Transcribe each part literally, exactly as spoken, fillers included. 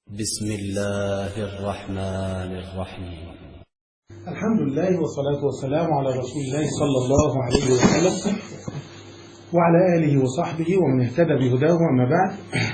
بسم الله الرحمن الرحيم. الحمد لله والصلاة والسلام على رسول الله صلى الله عليه وسلم وعلى آله وصحبه ومن اهتدى بهداه. أما بعد،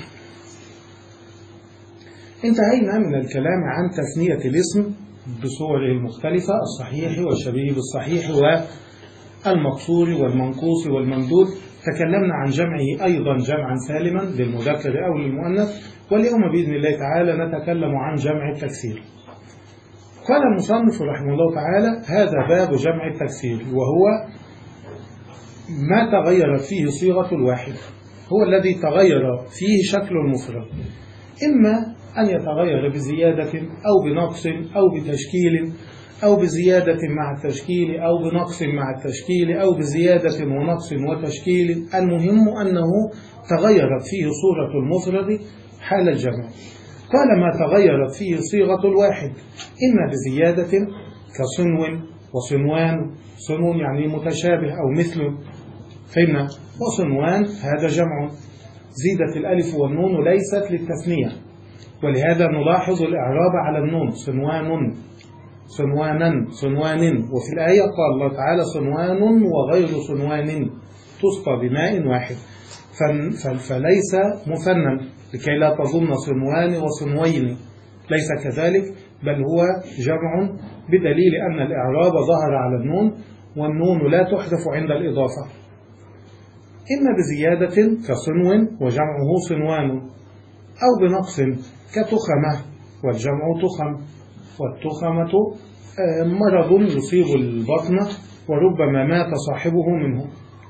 انتهينا من الكلام عن تثنية الاسم بصوره المختلفة، الصحيح والشبيه بالصحيح والمقصور والمنقوص والممدود. تكلمنا عن جمعه أيضا جمعا سالما للمذكر أو للمؤنث، واليوم بإذن الله تعالى نتكلم عن جمع التكسير. قال المصنف رحمه الله تعالى: هذا باب جمع التكسير، وهو ما تغيرت فيه صيغة الواحد، هو الذي تغير فيه شكل المفرد، إما أن يتغير بزيادة أو بنقص أو بتشكيل أو بزيادة مع التشكيل أو بنقص مع التشكيل أو بزيادة ونقص وتشكيل. المهم أنه تغيرت فيه صورة المفرد حال الجمع. قال: ما تغيرت فيه صيغة الواحد إما بزيادة كصنو وصنوان، صنو يعني متشابه أو مثل، فإن وصنوان هذا جمع، زيدت الألف والنون ليست للتثنية، ولهذا نلاحظ الإعراب على النون: صنوان، صنوانا، صنوان. وفي الآية قال الله تعالى: صنوان وغير صنوان تسقى بماء واحد، فليس مثنى، لكي لا تظن صنوان وصنوين، ليس كذلك، بل هو جمع، بدليل أن الإعراب ظهر على النون، والنون لا تحذف عند الإضافة. إما بزيادة كصنو وجمعه صنوان، أو بنقص كتخمة والجمع تخم، والتخمة مرض يصيب البطن وربما مات صاحبه منه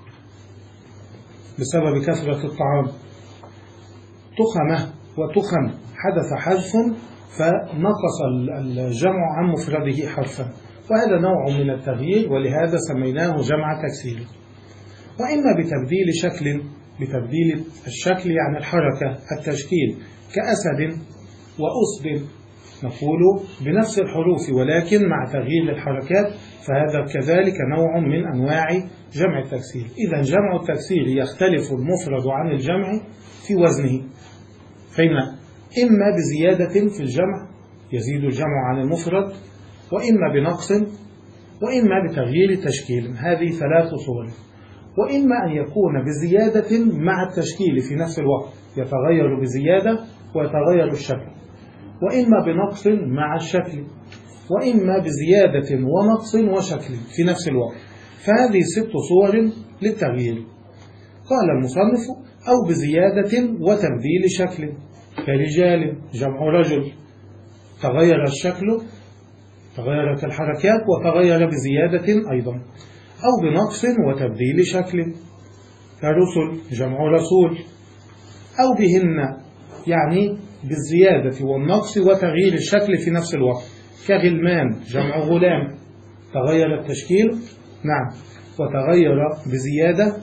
بسبب كثرة الطعام. تخمة وتخم حدث حذف فنقص الجمع عن مفرده حرفا، وهذا نوع من التغيير، ولهذا سميناه جمع تكسير. وإما بتبديل شكل، بتبديل الشكل يعني الحركة، التشكيل، كأسد وأسد، نقول بنفس الحروف ولكن مع تغيير الحركات، فهذا كذلك نوع من أنواع جمع التكسير. إذا جمع التكسير يختلف المفرد عن الجمع في وزنه، فإن إما بزيادة في الجمع يزيد الجمع عن المفرد، وإما بنقص، وإما بتغيير تشكيل، هذه ثلاث صور. وإما أن يكون بزيادة مع التشكيل في نفس الوقت، يتغير بزيادة ويتغير الشكل، وإما بنقص مع الشكل، وإما بزيادة ونقص وشكل في نفس الوقت، فهذه ست صور للتغيير. قال المصنف: أو بزيادة وتبديل شكل، كرجال جمع رجل، تغير الشكل، تغيرت الحركات وتغير بزيادة أيضا. أو بنقص وتبديل شكل، كرسل جمع رسول. أو بهن يعني بالزيادة والنقص وتغيير الشكل في نفس الوقت، كغلمان جمع غلام، تغير التشكيل نعم وتغير بزيادة،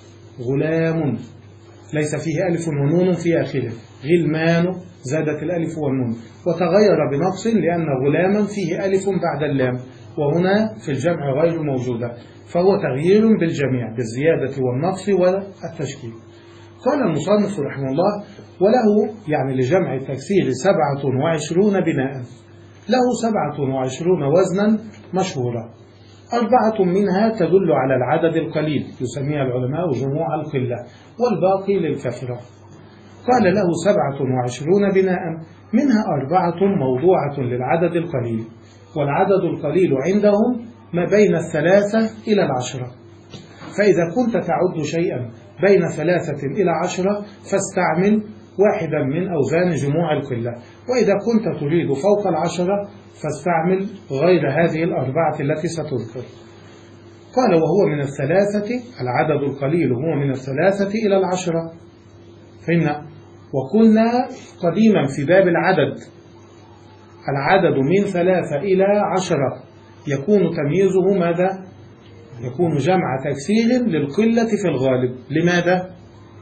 غلام ليس فيه ألف ونون في آخره، غلمان زادت الألف والنون، وتغير بنقص لأن غلاما فيه ألف بعد اللام، وهنا في الجمع غير موجودة، فهو تغيير بالجميع بالزيادة والنقص والتشكيل. قال المصنف رحمه الله: وله يعني لجمع التكسير سبعة وعشرون بناء، له سبعة وعشرون وزنا مشهورة، أربعة منها تدل على العدد القليل يسميها العلماء جموع القلة، والباقي للكثرة. قال: له سبعة وعشرون بناء، منها أربعة موضوعة للعدد القليل، والعدد القليل عندهم ما بين الثلاثة إلى العشرة، فإذا كنت تعد شيئا بين ثلاثة إلى عشرة فاستعمل واحدا من أوزان جموع القلة، وإذا كنت تريد فوق العشرة فاستعمل غير هذه الأربعة التي ستذكر. قال: وهو من الثلاثة، العدد القليل هو من الثلاثة إلى العشرة، فإن وقلنا قديما في باب العدد العدد من ثلاثة إلى عشرة يكون تمييزه ماذا؟ يكون جمع تكسير للقلة في الغالب. لماذا؟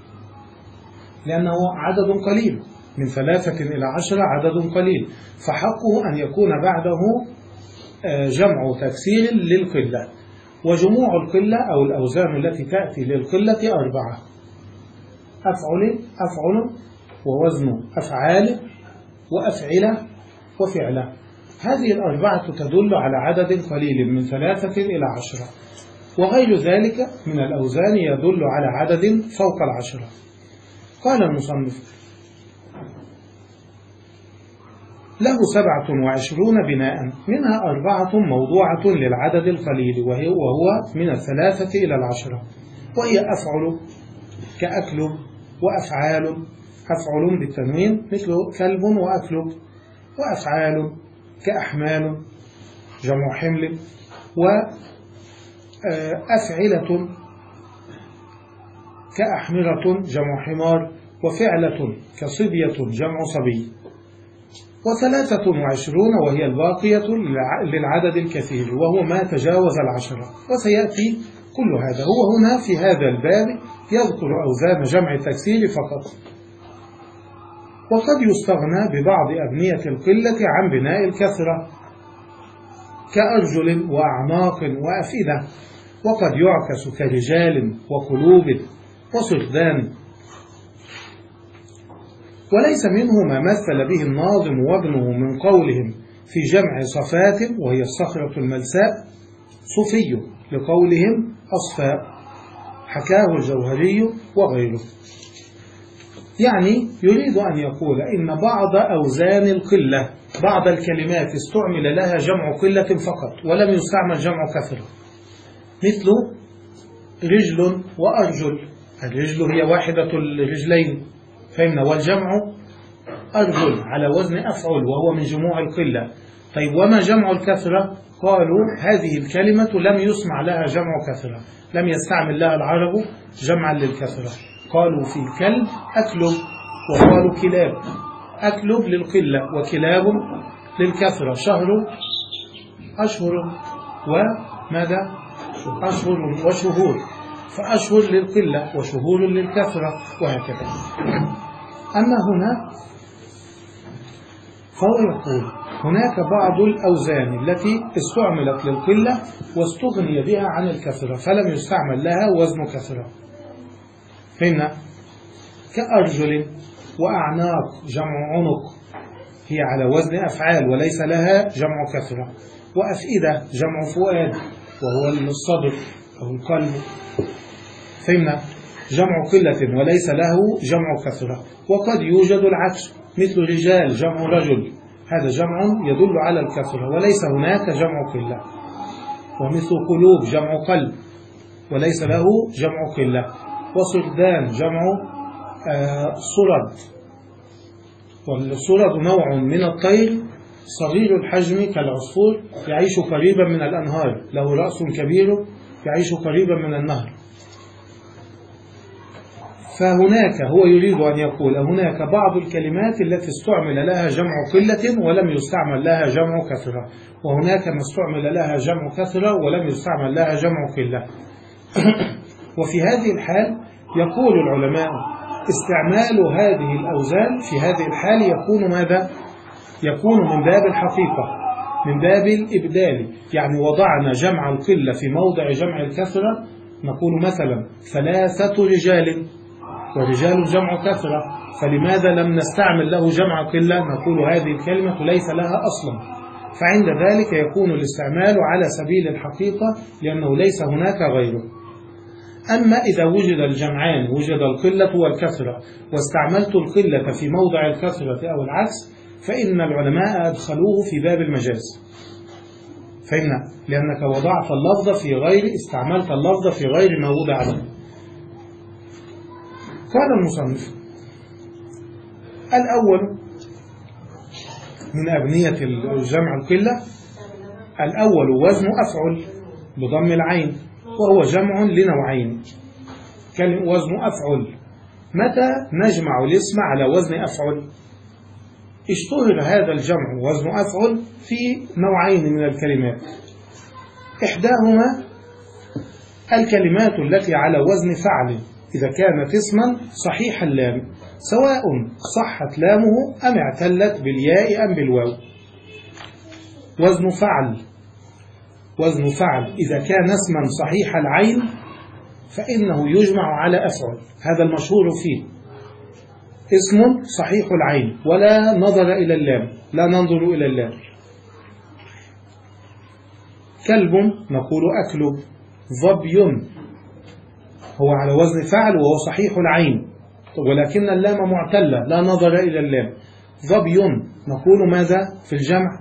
لأنه عدد قليل، من ثلاثة إلى عشرة عدد قليل، فحقه أن يكون بعده جمع تكسير للقلة. وجموع القلة أو الأوزان التي تأتي للقلة أربعة: أفعل، أفعل، ووزن أفعال، وأفعلة وفعلة. هذه الأربعة تدل على عدد قليل من ثلاثة إلى عشرة، وغير ذلك من الأوزان يدل على عدد فوق العشرة. قال المصنف: له سبعة وعشرون بناء، منها أربعة موضوعة للعدد القليل وهو من الثلاثة إلى العشرة، وهي أفعل كأكلب وأفعال، أفعل بالتنوين مثل كلب وأكلب، وأفعال كأحمال جمع حمل، وأفعلة كأحمرة جمع حمار، وفعلة كصبية جمع صبي. وثلاثة وعشرون وهي الباقية للعدد الكثير وهو ما تجاوز العشرة، وسيأتي كل هذا. هو هنا في هذا الباب يذكر أوزان جمع التكسير فقط، وقد يستغنى ببعض أبنية القلة عن بناء الكثرة كأرجل وأعناق وأفئدة، وقد يعكس كرجال وقلوب وصردان. وليس منه ما مثل به الناظم وابنه من قولهم في جمع صفات وهي الصخرة الملساء صفي، لقولهم أصفاء، حكاه الجوهري وغيره. يعني يريد أن يقول إن بعض أوزان القلة، بعض الكلمات استعمل لها جمع قلة فقط ولم يستعمل جمع كثرة، مثل رجل وأرجل. الرجل هي واحدة الرجلين، فهمنا، والجمع أرجل على وزن أفعل وهو من جموع القلة. طيب وما جمع الكثرة؟ قالوا هذه الكلمة لم يسمع لها جمع كثرة، لم يستعمل لها العرب جمعا للكثرة. قالوا في الكلب أكلب، وقالوا كلاب، أكلب للقلة وكلاب للكثرة. شهر أشهر وماذا؟ أشهر وشهور، فأشهر للقلة وشهور للكثرة وهكذا. أما هنا فهو يقول هناك بعض الأوزان التي استعملت للقلة واستغني بها عن الكثرة فلم يستعمل لها وزن كثرة. هنا كأرجل وأعناق جمع عنق، هي على وزن أفعال وليس لها جمع كثرة. وأفئدة جمع فؤاد وهو الصدر أو القلب، فهمنا، جمع قلة وليس له جمع كثرة. وقد يوجد العكس، مثل رجال جمع رجل، هذا جمع يدل على الكثرة وليس هناك جمع قلة. ومثل قلوب جمع قلب وليس له جمع قلة. وصردان جمع آه صرد، والصرد نوع من الطير صغير الحجم كالعصفور يعيش قريبا من الأنهار، له رأس كبير يعيش قريبا من النهر. فهناك هو يريد أن يقول هناك بعض الكلمات التي استعمل لها جمع قلة ولم يستعمل لها جمع كثرة، وهناك ما استعمل لها جمع كثرة ولم يستعمل لها جمع قلة. وفي هذه الحال يقول العلماء استعمال هذه الأوزان في هذه الحال يكون ماذا؟ يكون من باب الحقيقة، من باب الإبدال. يعني وضعنا جمع القلة في موضع جمع الكثرة، نقول مثلا ثلاثة رجال، ورجال جمع كثرة، فلماذا لم نستعمل له جمع قلة؟ نقول هذه الكلمة ليس لها أصلا. فعند ذلك يكون الاستعمال على سبيل الحقيقة لأنه ليس هناك غيره. أما إذا وجد الجمعان، وجد القلة والكثرة، واستعملت القلة في موضع الكثرة أو العكس، فإن العلماء أدخلوه في باب المجاز. فهمنا، لأنك وضعت اللفظ في غير، استعملت اللفظ في غير ما وضع له. قال المصنف الأول من أبنية الجمع القلة، الأول وزن أفعل بضم العين، وهو جمع لنوعين. وزن أفعل، متى نجمع الاسم على وزن أفعل؟ اشتهر هذا الجمع وزن أفعل في نوعين من الكلمات، إحداهما الكلمات التي على وزن فعل إذا كانت اسما صحيح اللام، سواء صحت لامه أم اعتلت بالياء أم بالواو. وزن فعل، وزن فعل إذا كان اسما صحيح العين فإنه يجمع على أفعل، هذا المشهور فيه. اسم صحيح العين ولا نظر إلى اللام، لا ننظر إلى اللام. كلب نقول أكلب. ظبي هو على وزن فعل وهو صحيح العين ولكن اللام معتلة لا نظر إلى اللام. ظبي نقول ماذا في الجمع؟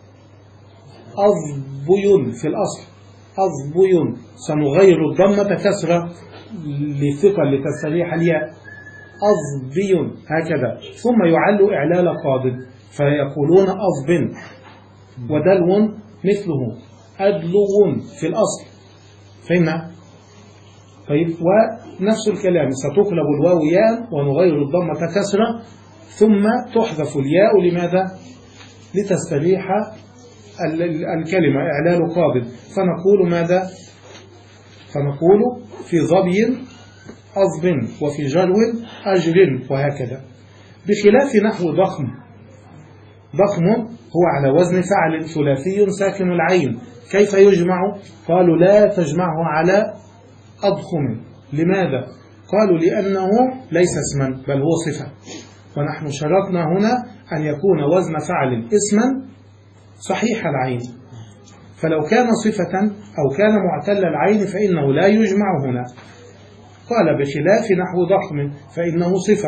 أظبي في الأصل أظبي. سنغير الضمة كسرة لثقل لتسريح الياء. أظبي هكذا، ثم يعل إعلال قاض فيقولون أظب. ودلو مثله أدلو في الأصل. فهمنا؟ طيب، ونفس الكلام ستقلب الواو ياء ونغير الضمة كسرة ثم تحذف الياء. لماذا؟ لتستريح الكلمة إعلال قابض. فنقول ماذا؟ فنقول في ظبي أظب وفي جرو أجر وهكذا. بخلاف نحو ضخم. ضخم هو على وزن فعل ثلاثي ساكن العين. كيف يجمع؟ قالوا لا تجمعه على أضخم. لماذا؟ قالوا لأنه ليس اسما بل هو صفة، ونحن شرطنا هنا أن يكون وزن فعل اسما صحيح العين، فلو كان صفة أو كان معتل العين فإنه لا يجمع هنا. قال بخلاف نحو ضخم فإنه صفة.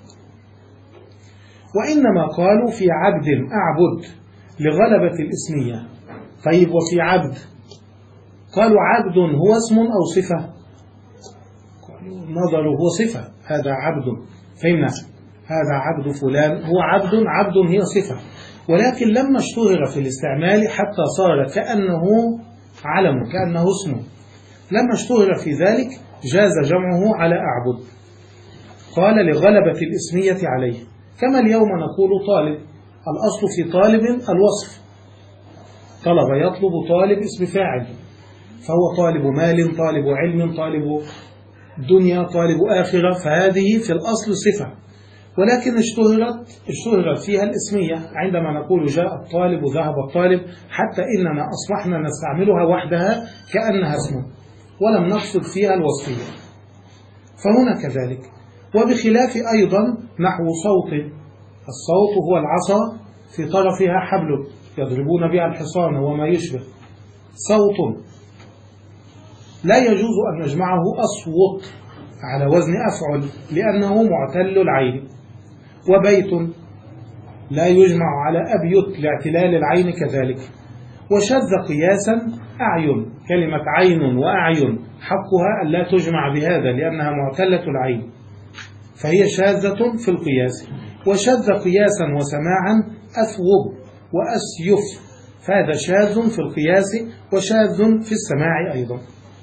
وإنما قالوا في عبد أعبد لغلبة الاسمية. طيب، وفي عبد قالوا عبد هو اسم أو صفة؟ نظروا هو صفة، هذا عبد. فهمنا؟ هذا عبد فلان هو عبد. عبد هي صفة، ولكن لما اشتهر في الاستعمال حتى صار كأنه علم كأنه اسم، لما اشتهر في ذلك جاز جمعه على أعبد. قال لغلبة الاسمية عليه. كما اليوم نقول طالب، الأصل في طالب الوصف. طلب يطلب، طالب اسم فاعل، فهو طالب مال، طالب علم، طالب دنيا، طالب آخرة، فهذه في الأصل صفة، ولكن اشتهرت اشتهرت فيها الاسمية. عندما نقول جاء الطالب وذهب الطالب حتى إننا أصبحنا نستعملها وحدها كأنها اسم ولم نقصد فيها الوصفية. فهنا كذلك. وبخلاف أيضا نحو صوت. الصوت هو العصا في طرفها حبل يضربون بها الحصان وما يشبه. صوت لا يجوز أن نجمعه أصوت على وزن أفعل لأنه معتل العين. وبيت لا يجمع على أبيت لاعتلال العين كذلك. وشذ قياسا أعين. كلمة عين وأعين حقها أن لا تجمع بهذا لأنها معتلة العين، فهي شاذة في القياس. وشذ قياسا وسماعا أثوب وأسيف، فهذا شاذ في القياس وشاذ في السماع أيضا.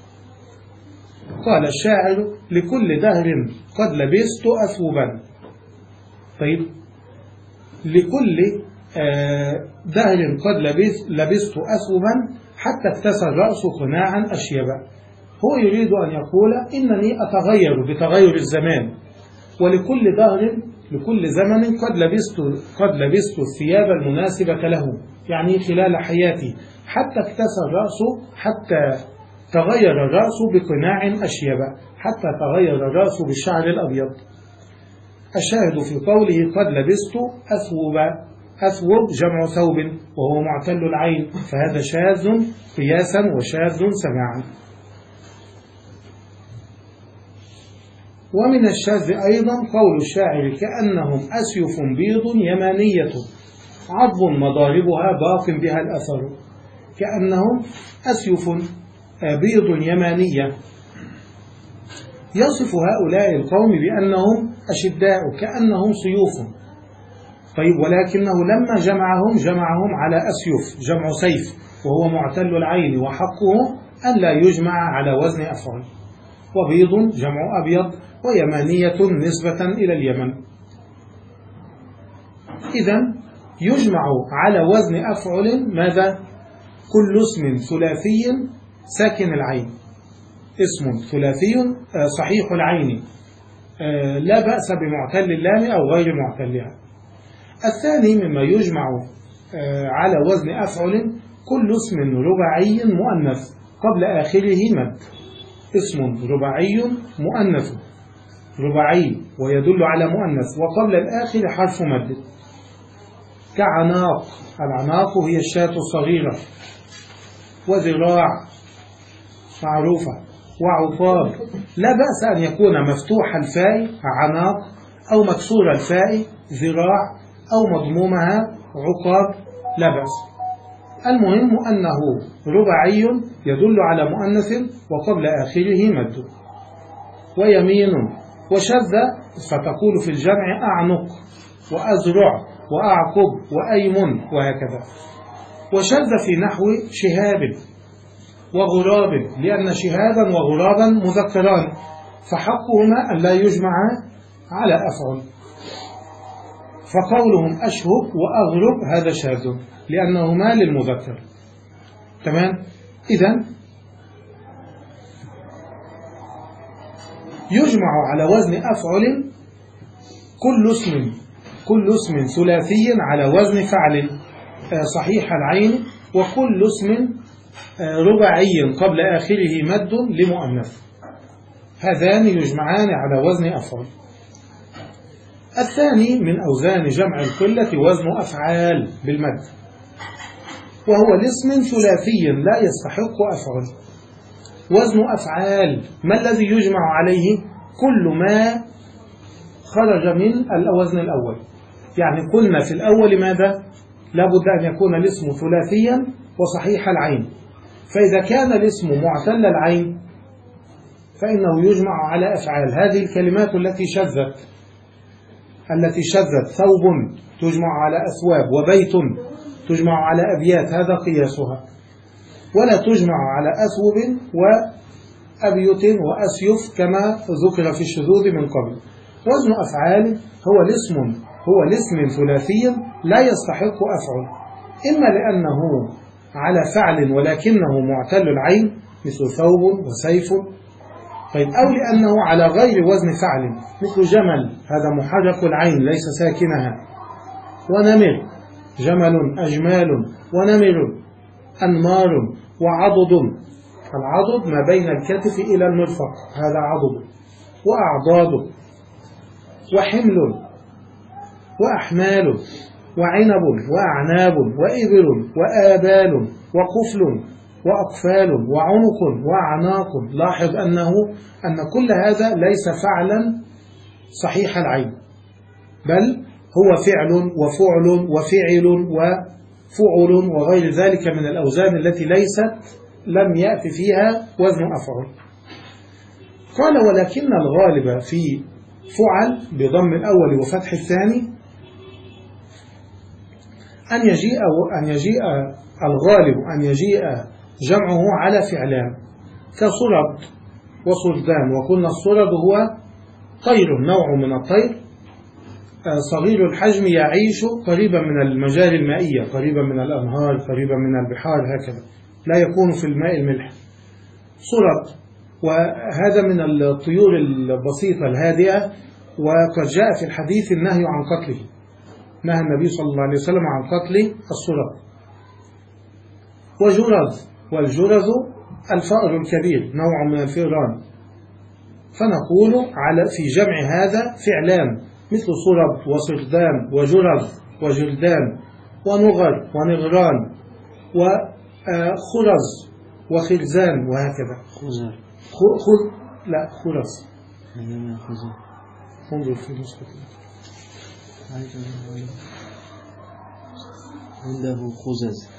قال الشاعر لكل دهر قد لبست أثوبا. طيب، لكل دهر قد لبست أثوبا حتى اكتسى الرأس قناعا أشيبا. هو يريد أن يقول إنني أتغير بتغير الزمان، ولكل دهر لكل زمن قد لبست قد لبست الثياب المناسبة له، يعني خلال حياتي حتى اكتسى الرأس حتى تغير الرأس بقناع أشيبا، حتى تغير الرأس بالشعر الأبيض. الشاهد في قوله قد لبست أثوبا. أثوب جمع ثوب وهو معتل العين، فهذا شاذ قياسا وشاذ سماعا. ومن الشاذ أيضا قول الشاعر كأنهم أسيف بيض يمانية عضب مضاربها باق بها الأثر. كأنهم أسيف بيض يمانية، يصف هؤلاء القوم بأنهم أشداء كأنهم سيوف. طيب، ولكنه لما جمعهم جمعهم على أسيف جمع سيف وهو معتل العين، وحقه أن لا يجمع على وزن أفعل. وبيض جمع أبيض، ويمانية نسبة إلى اليمن. إذن يجمع على وزن أفعل ماذا؟ كل اسم ثلاثي ساكن العين، اسم ثلاثي صحيح العين لا بأس بمعتل اللام أو غير معتلها. الثاني مما يجمع على وزن أفعل كل اسم رباعي مؤنث قبل آخره مد. اسم رباعي مؤنث رباعي ويدل على مؤنث وقبل الآخر حرف مد، كعناق، العناق هي الشاة الصغيرة، وذراع معروفة، وعقاب. لا بأس أن يكون مفتوح الفاء عناق أو مكسور الفاء ذراع أو مضمومها عقاب، لا بأس. المهم أنه رباعي يدل على مؤنث وقبل آخره مد. ويمين وشذ فتقول في الجمع أعنق وأزرع وأعقب وأيمن وهكذا. وشذ في نحو شهاب وغراب، لأن شهابا وغرابا مذكران فحقهما أن لا يجمع على أفعل. فقولهم أشهب وأغرب هذا شاذ لأنهما للمذكر. تمام. إذن يجمع على وزن أفعل كل اسم كل اسم ثلاثي على وزن فعل صحيح العين، وكل اسم رباعي قبل آخره مد لمؤنث، هذان يجمعان على وزن أفعل. الثاني من أوزان جمع القلة وزن أفعال بالمد، وهو الاسم ثلاثي لا يستحق أفعل. وزن أفعال ما الذي يجمع عليه؟ كل ما خرج من الوزن الأول. يعني قلنا في الأول ماذا؟ لابد أن يكون الاسم ثلاثيا وصحيح العين، فإذا كان الاسم معتل العين فإنه يجمع على أفعال. هذه الكلمات التي شذت التي شذت ثوب تجمع على أثواب، وبيت تجمع على أبيات، هذا قياسها. ولا تجمع على أثوب وأبيت وأسيف كما ذكر في الشذوذ من قبل. وزن أفعال هو الاسم هو الاسم ثلاثي لا يستحق أفعل، إما لأنه على فعل ولكنه معتل العين مثل ثوب وسيف، طيب، أو لأنه على غير وزن فعل مثل جمل، هذا محرك العين ليس ساكنها، ونمر، جمل أجمال ونمر أنمار، وعضد، العضد ما بين الكتف إلى المرفق، هذا عضد، وأعضاد، وحمل، وأحمال، وعنب، وأعناب، وإبل، وآبال، وقفل، وأقفال، وعنق، وأعناق. لاحظ أنه أن كل هذا ليس فعلا صحيح العين، بل هو فعل وفعل وفعل وفعل وغير ذلك من الأوزان التي ليست لم يأتي فيها وزن أفعل. قال ولكن الغالب في فعل بضم الأول وفتح الثاني أن يجيء أن يجيء الغالب أن يجيء جمعه على فعلان كصرد وصردان. وقلنا الصرد هو طير، نوع من الطير صغير الحجم يعيش قريبا من المجاري المائية، قريبا من الأنهار، قريبا من البحار، هكذا لا يكون في الماء الملح. صرد، وهذا من الطيور البسيطة الهادئة، وقد جاء في الحديث النهي عن قتله، نهى النبي صلى الله عليه وسلم عن قتل الصرد. وجرذ، والجرذ الفأر الكبير، نوع من الفئران. فنقول على في جمع هذا فعلان مثل صرد وصردان وجرذ وجلدان ونغر ونغران وخرز وخرزان وهكذا. خزر خ... لا خرز. انظر في نسخة عنده خزز.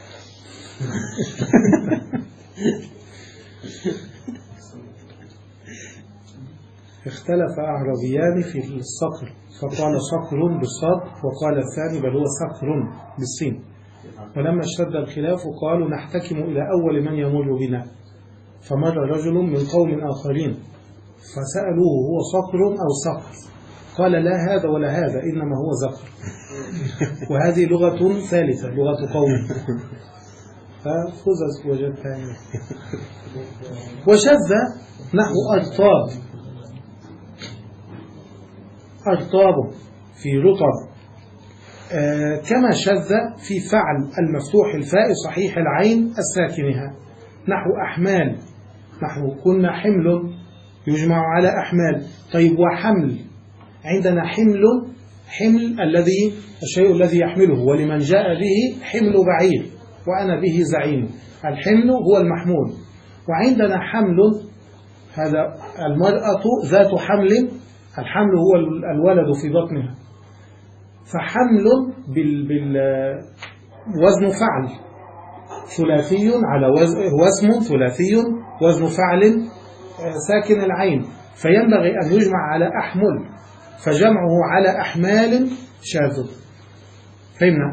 اختلف أعرابيان في الصقر، فقال صقر بالصاد وقال الثاني بل هو صقر بالصين. ولما اشتد الخلاف قالوا نحتكم إلى أول من يمر بنا، فمر رجل من قوم آخرين فسألوه هو صقر أو صقر، قال لا هذا ولا هذا إنما هو زقر. وهذه لغة ثالثة، لغة قوم. فخزز وجدتان. وشذ نحو أرطاب، أرطاب في رطب، آه كما شذ في فعل المفتوح الفاء صحيح العين الساكنها، نحو أحمال، نحو كنا حمل يجمع على أحمال. طيب وحمل، عندنا حمل، حمل الذي الشيء الذي يحمله، ولمن جاء به حمل بعير وأنا به زعيم، الحمل هو المحمول. وعندنا حمل، هذا المرأة ذات حمل، الحمل هو الولد في بطنها، فحمل بالوزن فعل ثلاثي على وزن ثلاثي وزن فعل ساكن العين، فينبغي أن يجمع على أحمل، فجمعه على أحمال شاذ. فهمنا؟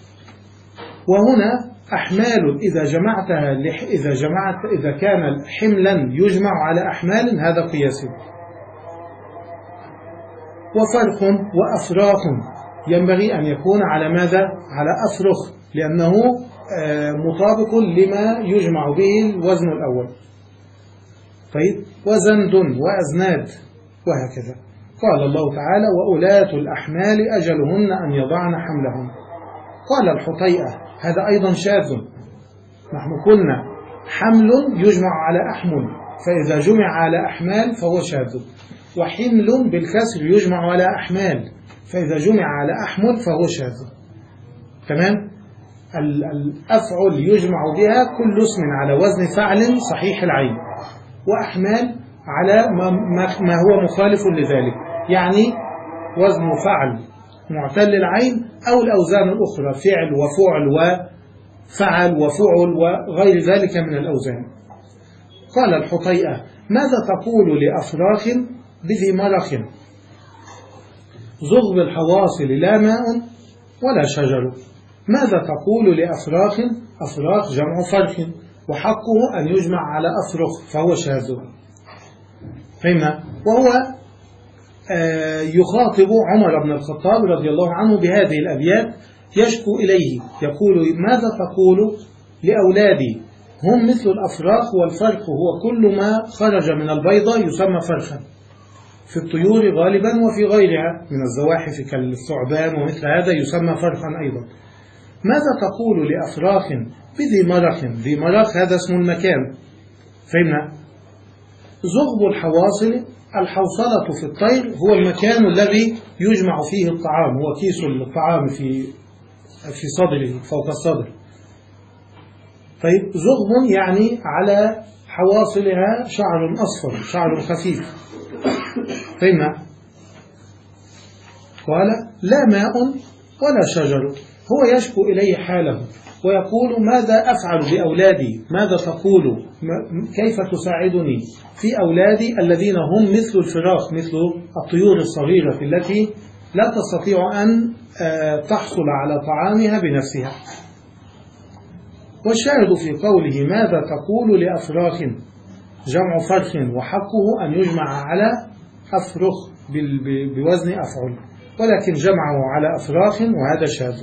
وهنا أحمال إذا جمعتها إذا جمعت إذا كان حملا يجمع على أحمال، هذا قياسي. وفرخ وأفراخ ينبغي أن يكون على ماذا؟ على أفرخ، لأنه مطابق لما يجمع به الوزن الأول. طيب وزند وأزناد وهكذا. قال الله تعالى وأولاة الأحمال أجلهن أن يضعن حملهن. قال الحطيئة هذا أيضا شاذ، نحن قلنا حمل يجمع على أحمل، فإذا جمع على أحمال فهو شاذ، وحمل بالكسر يجمع على أحمال، فإذا جمع على أحمل فهو شاذ. تمام؟ الأفعل يجمع بها كل اسم على وزن فعل صحيح العين، وأحمال على ما هو مخالف لذلك، يعني وزن فعل معتل العين أو الأوزان الأخرى فعل وفعل وفعل وفعل وغير ذلك من الأوزان. قال الحطيئة ماذا تقول لأفراخ بذي مرخ؟ زغب الحواصل لا ماء ولا شجر. ماذا تقول لأفراخ؟ أفراخ جمع فرخ، وحقه أن يجمع على أفرخ فهو شاذ. فهمنا؟ وهو آه يخاطب عمر بن الخطاب رضي الله عنه بهذه الأبيات، يشكو إليه يقول ماذا تقول لأولادي هم مثل الأفراخ، والفرخ هو كل ما خرج من البيضة يسمى فرخا في الطيور غالبا، وفي غيرها من الزواحف كالثعبان ومثل هذا يسمى فرخا أيضا. ماذا تقول لأفراخ بذي مرخ؟ ذي مرخ هذا اسم المكان. فهمنا؟ زغب الحواصل، الحوصلة في الطير هو المكان الذي يجمع فيه الطعام، هو كيس الطعام في في صدره فوق الصدر. طيب زغب يعني على حواصلها شعر أصفر، شعر خفيف. فهمنا؟ قال لا ماء ولا شجر، هو يشكو إليه حاله ويقول ماذا أفعل بأولادي؟ ماذا تقول؟ كيف تساعدني في أولادي الذين هم مثل الفراخ، مثل الطيور الصغيرة التي لا تستطيع أن تحصل على طعامها بنفسها. والشاهد في قوله ماذا تقول لأفراخ جمع فرخ، وحقه أن يجمع على أفرخ بوزن أفعل، ولكن جمعه على أفراخ وهذا شاذ.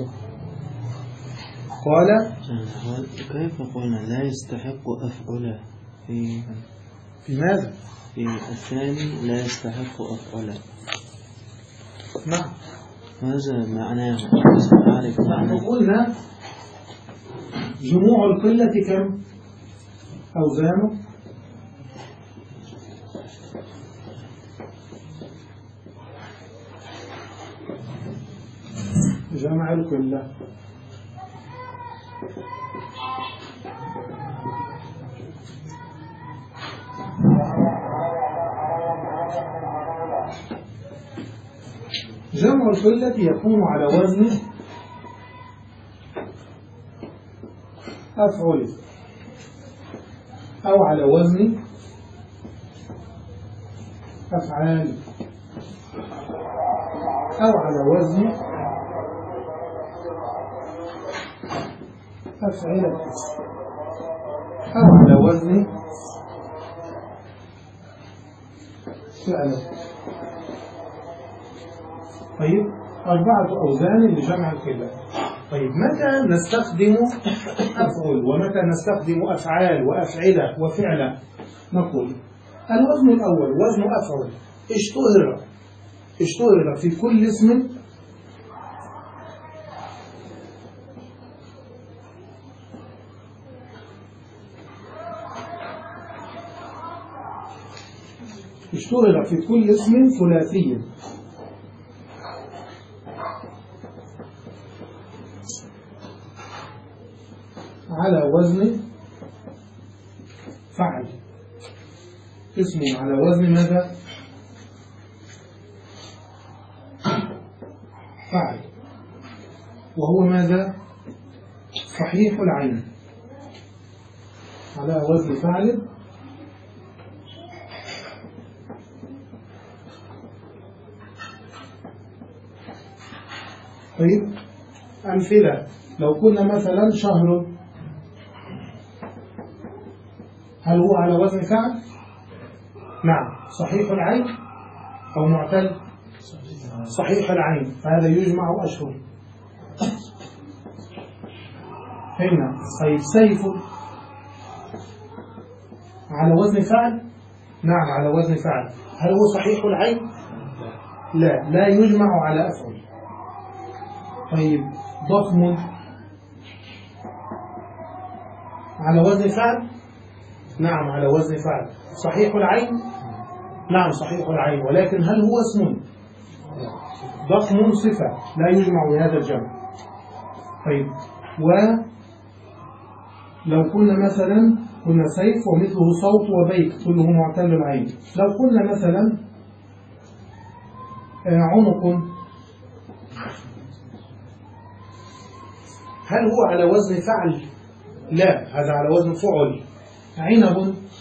قال كيف قلنا لا يستحق أفعله في في ماذا؟ في الثاني لا يستحق أفعله. نعم ماذا معناه؟ أعرف معناه. قلنا جموع القلة كم؟ أوزانه جمع القلة. جمع القلة يكون على وزن أفعل أو على وزن أفعال أو على وزن أفعلة أو على وزن فعلة. طيب أربعة أوزان لجمع القلة. طيب متى نستخدم أفعل ومتى نستخدم أفعال وأفعلة وفعلة؟ نقول الوزن الأول وزن أفعل اشتهر اشتهر في كل اسم اشتهر في كل اسم ثلاثي على وزن فعل. اسم على وزن ماذا؟ فعل، وهو ماذا؟ صحيح العين على وزن فعل. طيب أمثلة، لو كنا مثلا شهر، هل هو على وزن فعل؟ نعم. صحيح العين أو معتل؟ صحيح العين، فهذا يجمع أشهر. هنا طيب سيف على وزن فعل؟ نعم على وزن فعل. هل هو صحيح العين؟ لا، لا يجمع على أفعل. طيب ضخم على وزن فعل؟ نعم على وزن فعل. صحيح العين؟ نعم صحيح العين، ولكن هل هو اسم؟ ضخم صفة، لا يجمع بهذا الجمع. طيب ولو كنا مثلا كنا سيف ومثله صوت وبيت كله معتل العين. لو كنا مثلا عنق، هل هو على وزن فعل؟ لا، هذا على وزن فعل. عنب،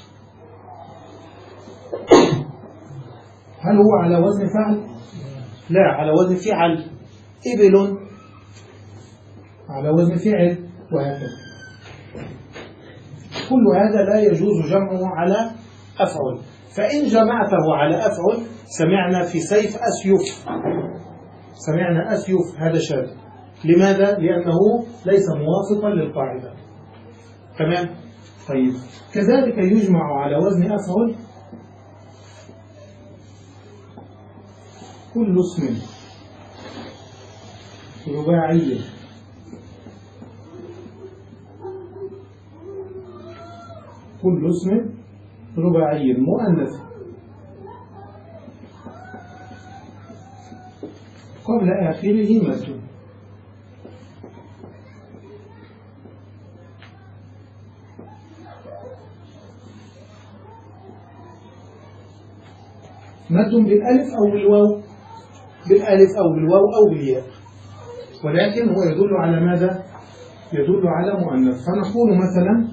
هل هو على وزن فعل؟ لا، على وزن فعل. إبل على وزن فعل، وهكذا. كل هذا لا يجوز جمعه على أفعل، فإن جمعته على أفعل سمعنا في سيف أسيف، سمعنا أسيف، هذا شاذ. لماذا؟ لأنه ليس موافقا للقاعدة. تمام؟ طيب كذلك يجمع على وزن أفعل كل اسم رباعي كل اسم رباعي مؤنث قبل آخره مد. مد بالألف أو بالواو، بالألف أو بالواو أو بالياء، ولكن هو يدل على ماذا؟ يدل على مؤنث. فنقول مثلا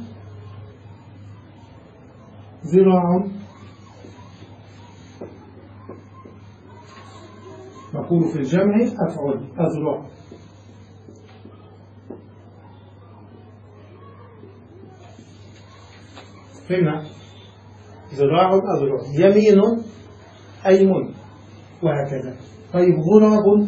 ذراع، نقول في الجمع أفعل أذرع. هنا ذراع أذرع، يمين أيمن، وهكذا. طيب غراب،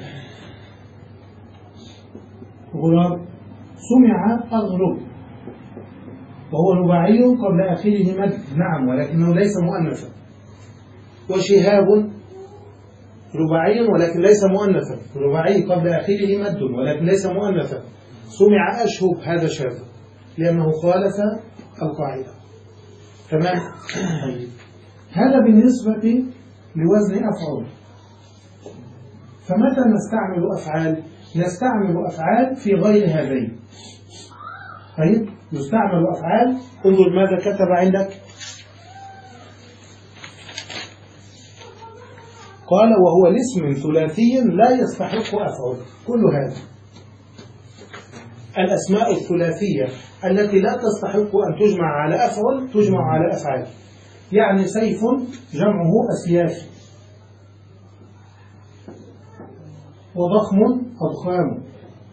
غراب سمع أغرب، وهو رباعي قبل آخره مد، نعم، ولكنه ليس مؤنثا. وشهاب رباعي ولكن ليس مؤنثا، رباعي قبل آخره مد ولكن ليس مؤنثا. سمع أشهب، هذا شاذ لأنه خالف القاعدة. تمام؟ هذا بالنسبة لوزن أفعال. فمتى نستعمل أفعال؟ نستعمل أفعال في غير هذين. طيب نستعمل أفعال، انظر ماذا كتب عندك. قال وهو الاسم ثلاثي لا يستحق أفعال. كل هذا الأسماء الثلاثية التي لا تستحق أن تجمع على أفعل تجمع على أفعال. يعني سيف جمعه أسياف، وضخم أضخام،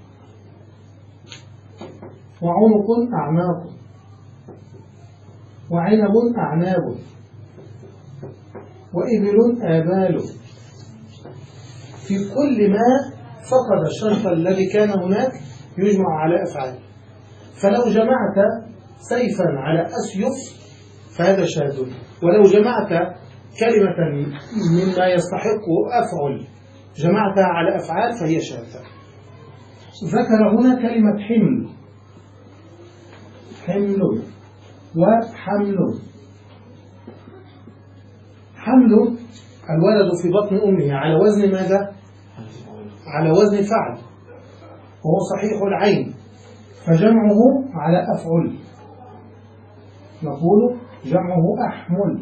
وعنق أعناق، وعنب أعناب، وإبل آبال. في كل ما فقد الشرط الذي كان هناك يجمع على أفعال. فلو جمعت سيفا على أسيف فهذا شاذ، ولو جمعت كلمة مما يستحق أفعل جمعتها على أفعال فهي شاذة. ذكر هنا كلمة حمل، حمل وحمل. حمل الولد في بطن أمه على وزن ماذا؟ على وزن فعل، وهو صحيح العين، فجمعه على أفعل، نقول جمعه أحمل،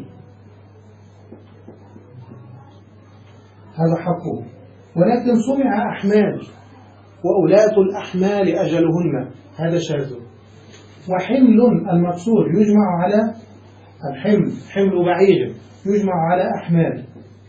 هذا حقه. ولكن سمع أحمال، وأولاة الأحمال أجلهن، هذا شاذ. وحمل المكسور يجمع على الحمل، حمل بعير يجمع على أحمال،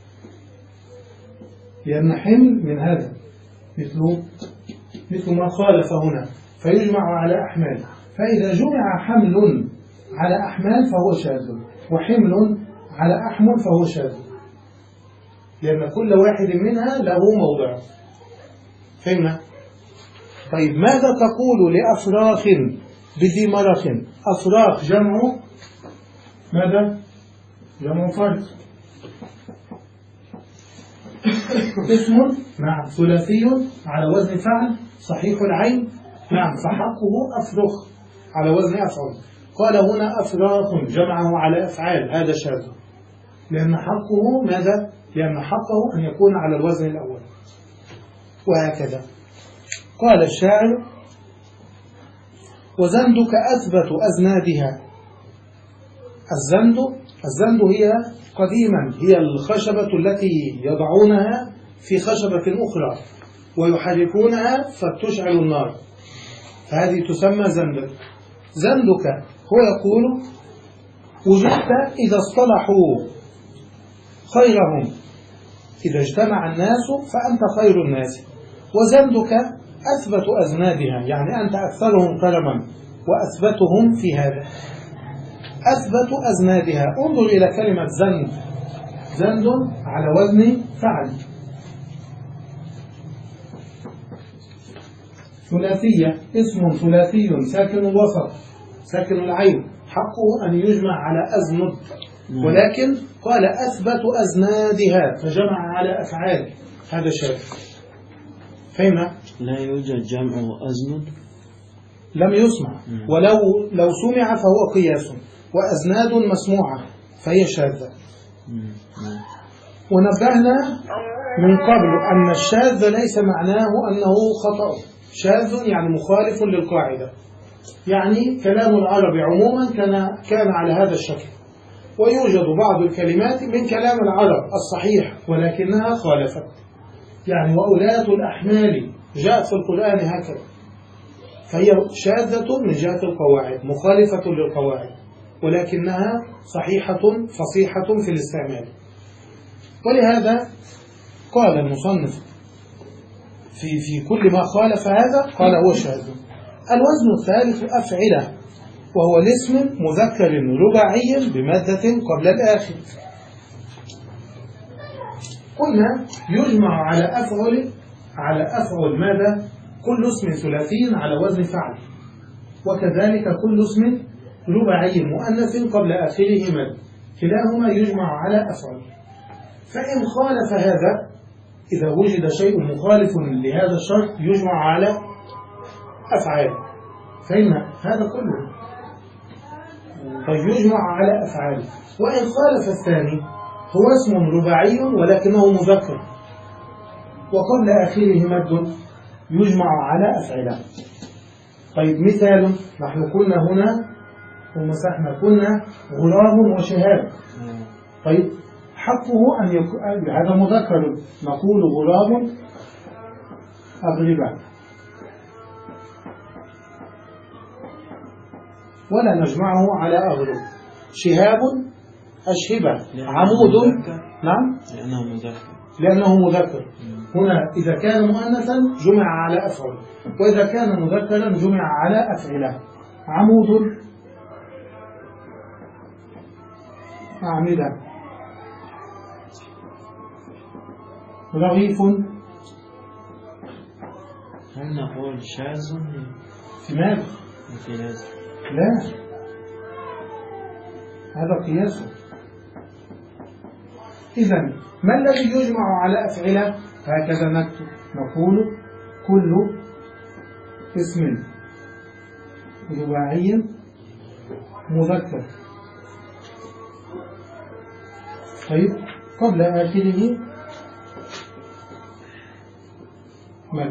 لأن حمل من هذا مثل مثل ما خالف هنا، فيجمع على أحمال. فإذا جمع حمل على أحمال فهو شاذ، وحمل على أحمل فهو شاذ، لأن كل واحد منها له موضع. فهمنا؟ طيب ماذا تقول لأفراخ بذي مرخ؟ أفراخ جمع ماذا؟ جمع فرد، اسم نعم ثلاثي على وزن فعل صحيح العين، نعم فحقه أفرخ على وزن أفعل. قال هنا أفراخ جمعه على أفعال، هذا شاذ، لأن حقه ماذا؟ لأن حقه أن يكون على الوزن الأول. وهكذا قال الشاعر: وزندك أثبت أزنادها. الزند الزند هي قديما هي الخشبة التي يضعونها في خشبة أخرى ويحركونها فتشعل النار، هذه تسمى زندك. زندك هو يقول: وجدت إذا اصطلحوا خيرهم، إذا اجتمع الناس فأنت خير الناس. وزندك أثبت أزنادها، يعني أنت أكثرهم كرما وأثبتهم في هذا. أثبت أزنادها، انظر إلى كلمة زند، زند على وزن فعل، ثلاثية، اسم ثلاثي ساكن الوسط ساكن العين، حقه أن يجمع على أزند، ولكن قال أثبت أزنادها فجمع على أفعال، هذا شاذ. فهمنا؟ لا يوجد جمع أزند، لم يسمع، ولو لو سمع فهو قياس، وأزناد مسموعة فهي شاذة. ونبهنا من قبل أن الشاذ ليس معناه أنه خطأ، شاذ يعني مخالف للقاعدة، يعني كلام العرب عموما كان كان على هذا الشكل، ويوجد بعض الكلمات من كلام العرب الصحيح ولكنها خالفت، يعني وأولاة الأحمال جاءت في القرآن هكذا، فهي شاذة من جهة القواعد، مخالفة للقواعد، ولكنها صحيحة فصيحة في الاستعمال. ولهذا قال المصنف في في كل ما خالف هذا قال هو شاذ. الوزن الثالث أفعلة، وهو الاسم مذكر رباعي بمادة قبل الآخر. قلنا يجمع على أفعل على أفعل ماذا؟ كل اسم ثلاثي على وزن فعل، وكذلك كل اسم رباعي مؤنث قبل آخره مد، كلاهما يجمع على أفعل. فإن خالف هذا، إذا وجد شيء مخالف لهذا الشرط يجمع على أفعال. فإن هذا كله طيب يجمع على أفعال. وإن خالف الثاني هو اسم رباعي ولكنه مذكر وقبل آخره مد، يجمع على أفعال. طيب مثال، نحن قلنا هنا ومسحنا قلنا غراب وشهاب، طيب حقه أن يكون هذا مذكر، نقول غراب أغربة، ولا نجمعه على أغرب. شهاب أشهبة، عمود نعم لأنه مذكر لأنه مذكر. هنا إذا كان مؤنثا جمع على أفعل، وإذا كان مذكرا جمع على أفعلة. عمود أعمدة، رغيف. هل نقول شاذ في ماذا؟ في هذا؟ لا، هذا قياس. إذن ما الذي يجمع على أفعلة؟ هكذا نكتب، نقول كل اسم رباعي مذكر. طيب قبل آخره مد.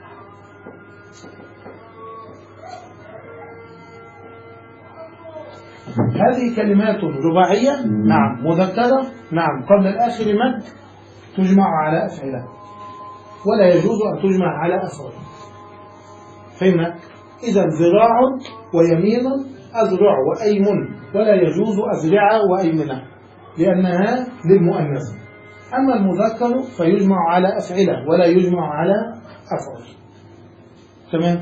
هذه كلمات رباعية نعم، مذكرة نعم، قبل الآخر مد، تجمع على أفعلة، ولا يجوز أن تجمع على أفعل. فهمنا؟ إذا ذراع ويمين، أذرع وأيمن، ولا يجوز أذرع وأيمنة لأنها للمؤنث. أما المذكر فيجمع على أفعلة ولا يجمع على أفعل. تمام؟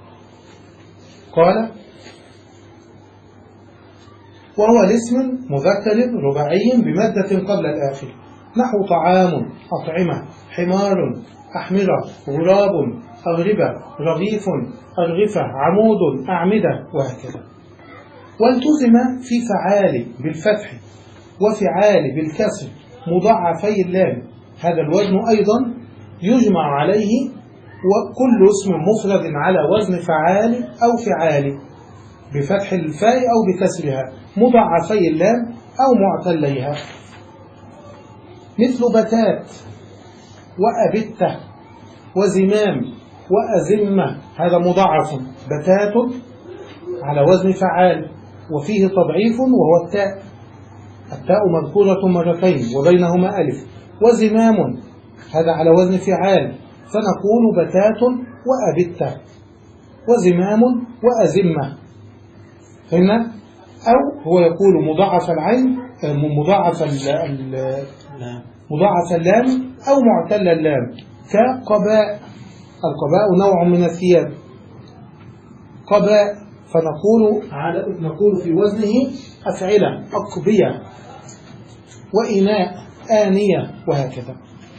قال وهو الاسم مذكر رباعي بمادة قبل الآخر، نحو طعام، أطعمة، حمار، أحمرة، غراب، أغربة، رغيف، أرغفة، عمود، أعمدة، وهكذا. والتزم في فعال بالفتح وفعال بالكسر مضاعفي اللام، هذا الوزن أيضا يجمع عليه، وكل اسم مفرد على وزن فعال أو فعال بفتح الفاء أو بكسرها مضاعفي اللام أو معتليها، مثل بتات وأبتة وزمام وأزمة، هذا مضاعف، بتات على وزن فعال وفيه تضعيف وهو التاء، التاء مذكورة مرتين وبينهما ألف، وزمام هذا على وزن فعال، فنقول بتات وأبتة وزمام وأزمة. فهمنا؟ أو هو يقول مضاعف العين، مضاعف مضاعف اللام أو معتل اللام، كقباء، القباء نوع من الثياب، قباء، فنقول على نقول في وزنه أفعلة، أقبية، وإناء، آنية، وهكذا.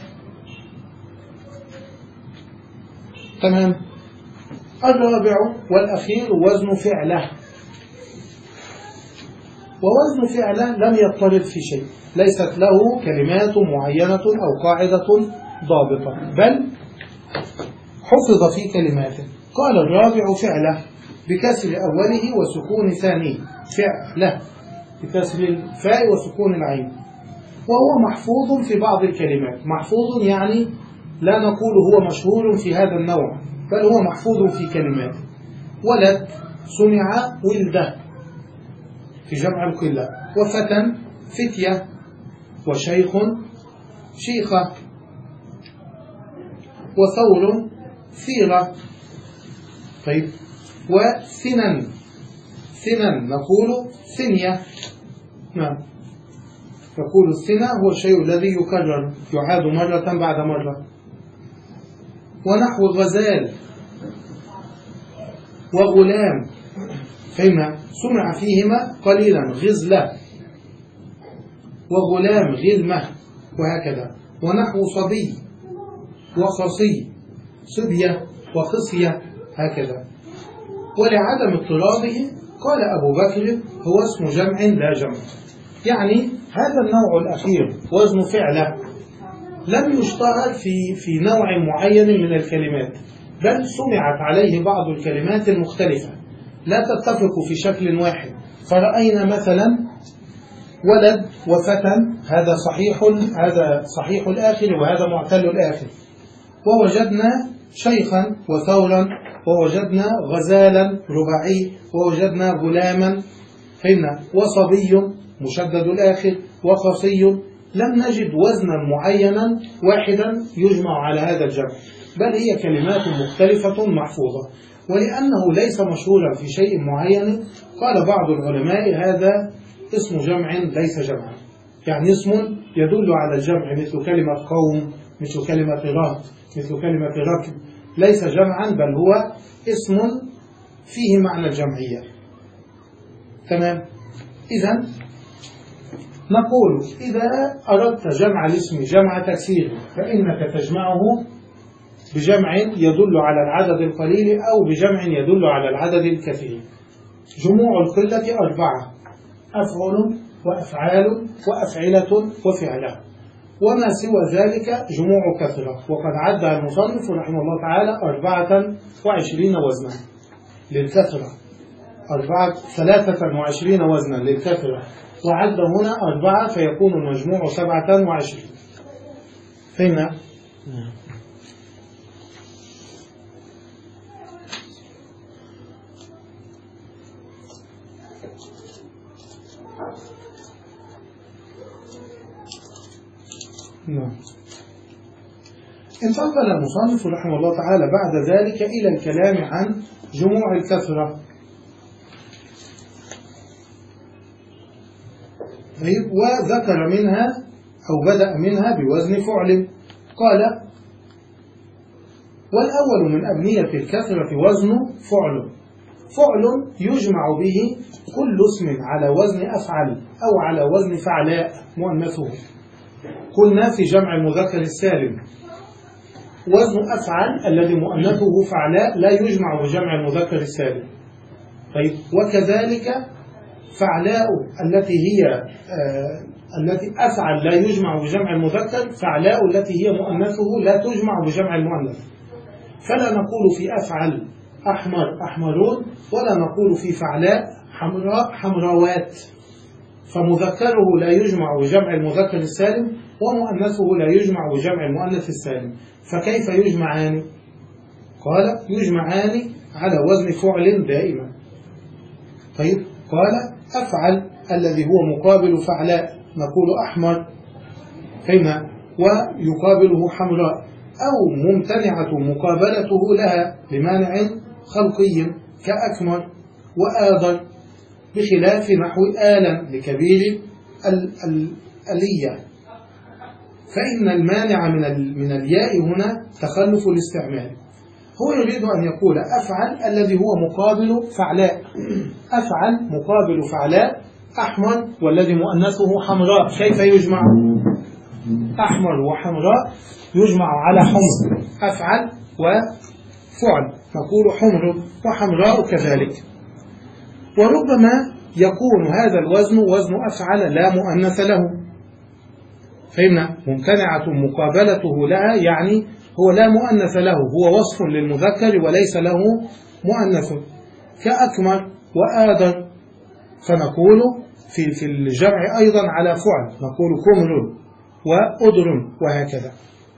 تمام. الرابع والأخير وزن فعله، ووزن فعله لم يضطرد في شيء، ليست له كلمات معينة أو قاعدة ضابطة، بل حفظ في كلماته. قال الرابع فعله بكسر أوله وسكون ثانيه، فعله بكسر الفاء وسكون العين، وهو محفوظ في بعض الكلمات. محفوظ يعني لا نقول هو مشهور في هذا النوع، بل هو محفوظ في كلماته. ولد، سمع، ولده في جمع القلة، وفتى، فتية، وشيخ، شيخة، وثور، ثيرة. طيب، وسنن، سنن نقول ثنية، نعم، نقول السنة هو الشيء الذي يكرر، يعاد مرة بعد مرة. ونحو الغزال وغلام، فهمنا؟ سمع فيهما قليلا، غزلة وغلام، غلمة، وهكذا. ونحو صبي وخصي، صبية وخصية، هكذا. ولعدم اضطراده قال أبو بكر هو اسم جمع لا جمع، يعني هذا النوع الأخير وزن فعله لم يشتهر في في نوع معين من الكلمات، بل سمعت عليه بعض الكلمات المختلفة لا تتفق في شكل واحد. فرأينا مثلا ولد وفتى، هذا صحيح، هذا صحيح الآخر وهذا معتل الآخر. ووجدنا شيخا وثورا، ووجدنا غزالا رباعي، ووجدنا غلاما، فهمنا؟ وصبي مشدد الآخر، وخصي. لم نجد وزنا معينا واحدا يجمع على هذا الجمع، بل هي كلمات مختلفة محفوظة. ولأنه ليس مشهورا في شيء معين قال بعض العلماء هذا اسم جمع ليس جمعا، يعني اسم يدل على الجمع، مثل كلمة قوم، مثل كلمة رهط، مثل كلمة ركب، ليس جمعا بل هو اسم فيه معنى الجمعية. تمام. إذن نقول إذا أردت جمع الاسم جمع تكسير فإنك تجمعه بجمع يدل على العدد القليل أو بجمع يدل على العدد الكثير. جموع القلة أربعة: أفعل وأفعال وأفعلة وفعلة، وما سوى ذلك جموع كثرة. وقد عد المصنف رحمه الله تعالى أربعة وعشرين وزنا للكثرة، أربعة ثلاثة وعشرين وزنا للكثرة، وعد هنا أربعة فيكون المجموع سبعة وعشرين. فهمنا؟ نعم. نعم. انتقل المصنف رحمه الله تعالى بعد ذلك إلى الكلام عن جموع الكثرة. وذكر منها أو بدأ منها بوزن فعل. قال: والأول من أبنية الكثرة وزن فعل. فعل يجمع به كل اسم على وزن أفعل أو على وزن فعلاء مؤنثه. قلنا في جمع المذكر السالم وزن أفعل الذي مؤنثه فعلاء لا يجمع بجمع المذكر السالم. طيب، وكذلك فعلاء التي هي آه التي أفعل لا يجمع بجمع المذكر، فعلاء التي هي مؤنثه لا تجمع بجمع المؤنث. فلا نقول في أفعل أحمر أحمرون، ولا نقول في فعلاء حمراء حمراوات. فمذكره لا يجمع بجمع المذكر السالم، ومؤنثه لا يجمع بجمع المؤنث السالم. فكيف يجمعان؟ قال: يجمعان على وزن فعل دائما. طيب، قال: أفعل الذي هو مقابل فعلاء نقول أحمر، فهمنا، ويقابله حمراء، أو ممتنعة مقابلته لها لمانع خلقي كأكمر وآذر، بخلاف نحو آلا لكبير الألية، فإن المانع من من الياء هنا تخلف الاستعمال. هو يريد أن يقول أفعل الذي هو مقابل فعلاء، أفعل مقابل فعلاء أحمر والذي مؤنثه حمراء، كيف يجمع؟ أحمر وحمراء يجمع على حمر، أفعل وفعل نقول حمر وحمراء كذلك. وربما يكون هذا الوزن وزن أفعل لا مؤنث له، فهمنا، ممتنعة مقابلته لها، يعني هو لا مؤنث له، هو وصف للمذكر وليس له مؤنث، كأكمر وآذر، فنقول في في الجمع أيضا على فعل نقول كمر وأدر وهكذا.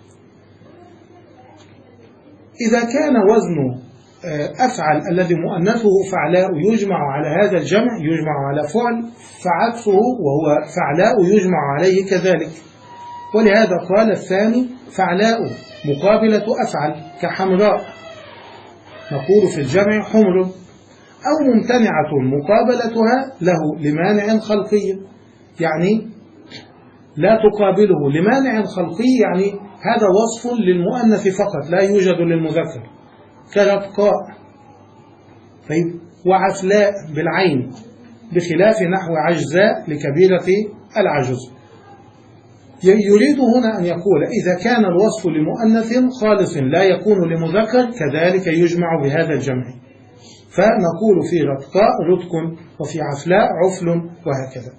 إذا كان وزن أفعل الذي مؤنثه فعلاء يجمع على هذا الجمع، يجمع على فعل، فعكسه وهو فعلاء يجمع عليه كذلك. ولهذا قال الثاني فعلاء مقابلة أفعل كحمراء نقول في الجمع حمر، أو ممتنعة مقابلتها له لمانع خلقي، يعني لا تقابله لمانع خلقي، يعني هذا وصف للمؤنث فقط لا يوجد للمذكر، كرفقاء. طيب، وعفلاء بالعين، بخلاف نحو عجزاء لكبيرة العجز. يريد هنا أن يقول إذا كان الوصف لمؤنث خالص لا يكون لمذكر كذلك يجمع بهذا الجمع، فنقول في رفقاء رتق، وفي عفلاء عفل، وهكذا.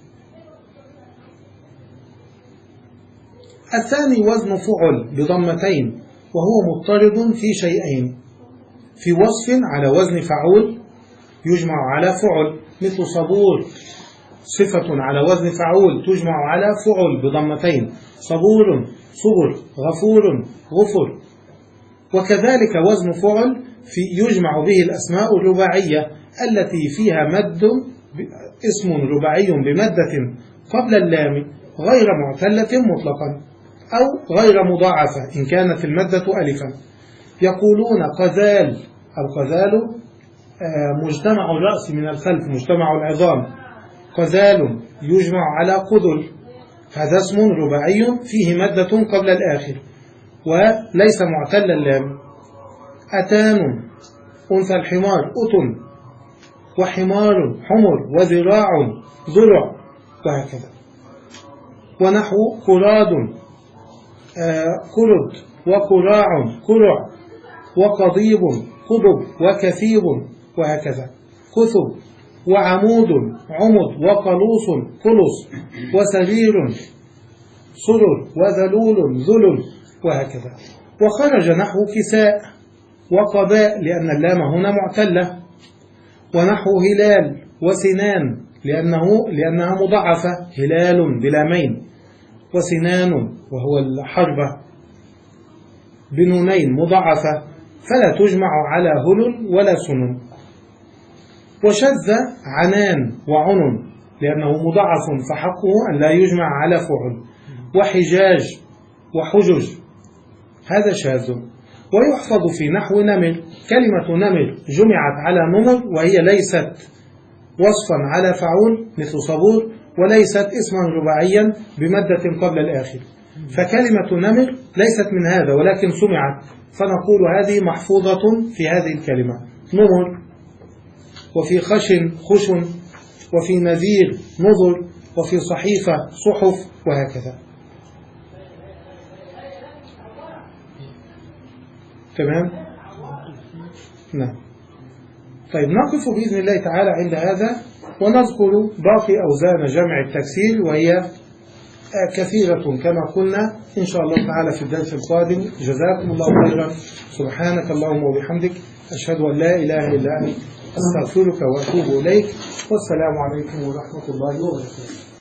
الثاني وزن فعل بضمتين، وهو مضطرد في شيئين: في وصف على وزن فعول يجمع على فعل، مثل صبور، صفة على وزن فعول تجمع على فعل بضمتين، صبور صبر، غفور غفر. وكذلك وزن فعل في يجمع به الأسماء الرباعية التي فيها مد، اسم رباعي بمدة قبل اللام غير معتلة مطلقا، أو غير مضاعفة إن كانت المدة ألفا. يقولون قذال، القذال مجتمع الرأس من الخلف، مجتمع العظام، قذال يجمع على قذل، هذا اسم رباعي فيه مدة قبل الآخر وليس معتل اللام. أتان أنثى الحمار أتن، وحمار حمر، وذراع ذرع، وهكذا. ونحو قراد قرد، وقراع قرع، وقضيب قضب، وكثيب، وهكذا. كثب، وعمود عمد، وقلوص قلص، وسرير سرر، وذلول ذلل، وهكذا. وخرج نحو كساء وقباء لأن اللام هنا معتلة، ونحو هلال وسنان لأنه لأنها مضاعفة، هلال بلامين، وسنان وهو الحربة بنونين مضاعفة، فلا تجمع على هلل ولا سنن. وشذ عنان وعنن لأنه مضاعف فحقه أن لا يجمع على فعل. وحجاج وحجج هذا شاذ. ويحفظ في نحو نمر، كلمة نمر جمعت على نمر وهي ليست وصفا على فعول مثل صبور، وليست اسما رباعيا بمادة قبل الآخر، فكلمة نمر ليست من هذا ولكن سمعت، فنقول هذه محفوظة في هذه الكلمة نمر. وفي خشن خشن، وفي نذير نذر، وفي صحيفة صحف، وهكذا. تمام؟ نعم. طيب نقف بإذن الله تعالى عند هذا، ونذكر باقي أوزان جمع التكسير وهي كثيرة كما قلنا إن شاء الله تعالى في الدرس القادم. جزاكم الله خيرا. سبحانك اللهم وبحمدك، أشهد أن لا إله إلا أنت، أستغفرك وأتوب إليك، والسلام عليكم ورحمة الله وبركاته.